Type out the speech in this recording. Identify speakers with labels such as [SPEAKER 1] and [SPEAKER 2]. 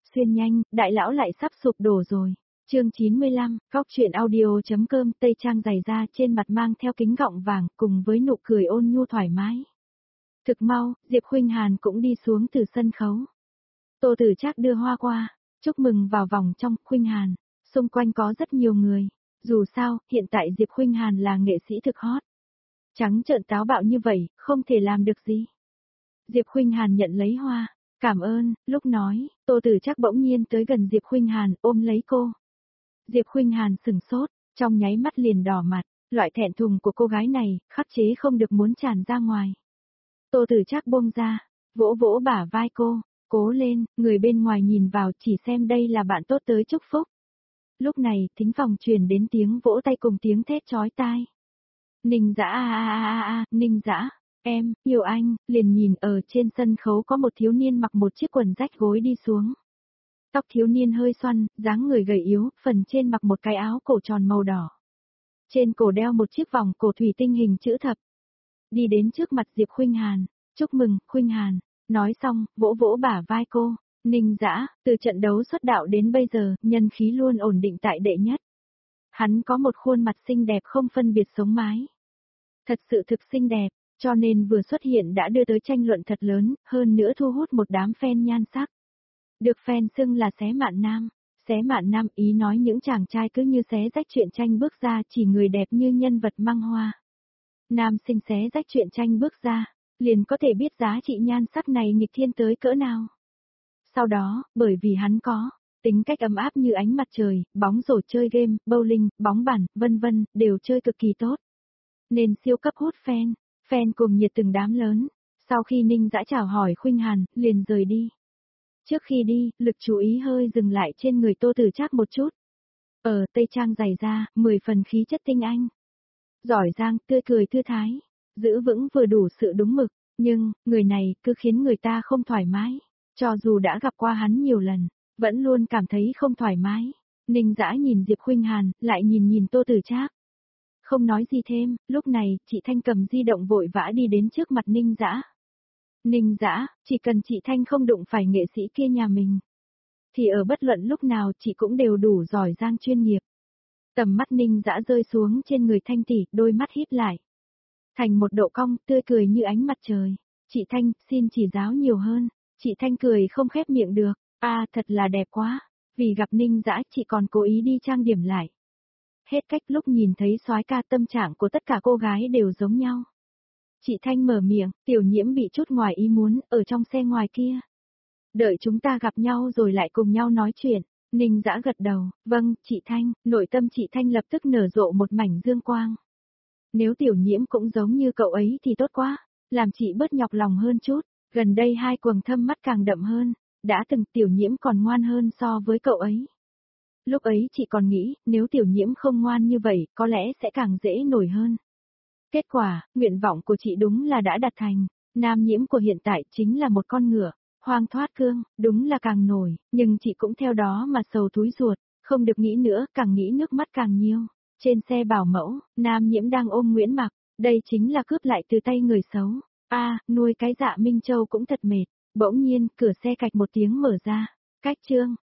[SPEAKER 1] xuyên nhanh, đại lão lại sắp sụp đổ rồi. Chương 95, Góc truyện audio.com, Tây Trang giày da trên mặt mang theo kính gọng vàng cùng với nụ cười ôn nhu thoải mái. Thực mau, Diệp Khuynh Hàn cũng đi xuống từ sân khấu. Tô Tử Trác đưa hoa qua, chúc mừng vào vòng trong. Khuynh Hàn, xung quanh có rất nhiều người. Dù sao, hiện tại Diệp Khuynh Hàn là nghệ sĩ thực hot. Trắng trợn táo bạo như vậy, không thể làm được gì. Diệp Khuynh Hàn nhận lấy hoa, cảm ơn, lúc nói, Tô Tử Trác bỗng nhiên tới gần Diệp Khuynh Hàn, ôm lấy cô. Diệp Khuynh Hàn sừng sốt, trong nháy mắt liền đỏ mặt, loại thẹn thùng của cô gái này, khắc chế không được muốn tràn ra ngoài. Tô Tử Trác buông ra, vỗ vỗ bả vai cô, cố lên, người bên ngoài nhìn vào chỉ xem đây là bạn tốt tới chúc phúc. Lúc này, thính phòng truyền đến tiếng vỗ tay cùng tiếng thét chói tai. Ninh Dã Ninh Dã, em, yêu anh, liền nhìn ở trên sân khấu có một thiếu niên mặc một chiếc quần rách gối đi xuống. Tóc thiếu niên hơi xoăn, dáng người gầy yếu, phần trên mặc một cái áo cổ tròn màu đỏ. Trên cổ đeo một chiếc vòng cổ thủy tinh hình chữ thập. Đi đến trước mặt Diệp Khuynh Hàn, chúc mừng, Khuynh Hàn, nói xong, vỗ vỗ bả vai cô. Ninh Dã, từ trận đấu xuất đạo đến bây giờ, nhân khí luôn ổn định tại đệ nhất. Hắn có một khuôn mặt xinh đẹp không phân biệt sống mái. Thật sự thực xinh đẹp, cho nên vừa xuất hiện đã đưa tới tranh luận thật lớn, hơn nữa thu hút một đám fan nhan sắc. Được fan xưng là xé mạn nam. Xé mạn nam ý nói những chàng trai cứ như xé rách truyện tranh bước ra chỉ người đẹp như nhân vật măng hoa. Nam sinh xé rách truyện tranh bước ra, liền có thể biết giá trị nhan sắc này nghịch thiên tới cỡ nào. Sau đó, bởi vì hắn có tính cách ấm áp như ánh mặt trời, bóng rổ, chơi game, bowling, bóng bàn, vân vân, đều chơi cực kỳ tốt. Nên siêu cấp hút fan cùng nhiệt từng đám lớn. Sau khi Ninh Dã chào hỏi Khuynh Hàn, liền rời đi. Trước khi đi, lực chú ý hơi dừng lại trên người Tô Tử Trác một chút. Ở Tây Trang giày da, 10 phần khí chất tinh anh. Giỏi giang, tươi cười thư thái, giữ vững vừa đủ sự đúng mực, nhưng, người này cứ khiến người ta không thoải mái. Cho dù đã gặp qua hắn nhiều lần, vẫn luôn cảm thấy không thoải mái. Ninh Dã nhìn Diệp Khuynh Hàn, lại nhìn Tô Tử Trác. Không nói gì thêm, lúc này, chị Thanh cầm di động vội vã đi đến trước mặt Ninh Dã. Ninh Dã, chỉ cần chị Thanh không đụng phải nghệ sĩ kia nhà mình, thì ở bất luận lúc nào chị cũng đều đủ giỏi giang chuyên nghiệp. Tầm mắt Ninh Dã rơi xuống trên người Thanh tỷ, đôi mắt híp lại. Thành một độ cong, tươi cười như ánh mặt trời. Chị Thanh, xin chỉ giáo nhiều hơn. Chị Thanh cười không khép miệng được. Thật là đẹp quá. Vì gặp Ninh Dã chị còn cố ý đi trang điểm lại. Hết cách lúc nhìn thấy soái ca tâm trạng của tất cả cô gái đều giống nhau. Chị Thanh mở miệng, Tiểu Nhiễm bị chút ngoài ý muốn, ở trong xe ngoài kia. Đợi chúng ta gặp nhau rồi lại cùng nhau nói chuyện. Ninh Dã gật đầu, vâng, chị Thanh, nội tâm chị Thanh lập tức nở rộ một mảnh dương quang. Nếu Tiểu Nhiễm cũng giống như cậu ấy thì tốt quá, làm chị bớt nhọc lòng hơn chút. Gần đây hai quầng thâm mắt càng đậm hơn, đã từng Tiểu Nhiễm còn ngoan hơn so với cậu ấy. Lúc ấy chị còn nghĩ, nếu Tiểu Nhiễm không ngoan như vậy, có lẽ sẽ càng dễ nổi hơn. Kết quả, nguyện vọng của chị đúng là đã đạt thành. Nam Nhiễm của hiện tại chính là một con ngựa, hoang thoát cương, đúng là càng nổi, nhưng chị cũng theo đó mà sầu túi ruột, không được nghĩ nữa, càng nghĩ nước mắt càng nhiều. Trên xe bảo mẫu, Nam Nhiễm đang ôm Nguyễn Mặc, đây chính là cướp lại từ tay người xấu. Nuôi cái Dạ Minh Châu cũng thật mệt. Bỗng nhiên, cửa xe cạch một tiếng mở ra. Cách chương.